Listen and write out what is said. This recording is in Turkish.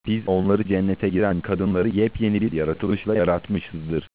Biz onları cennete giren kadınları yepyeni bir yaratılışla yaratmışızdır.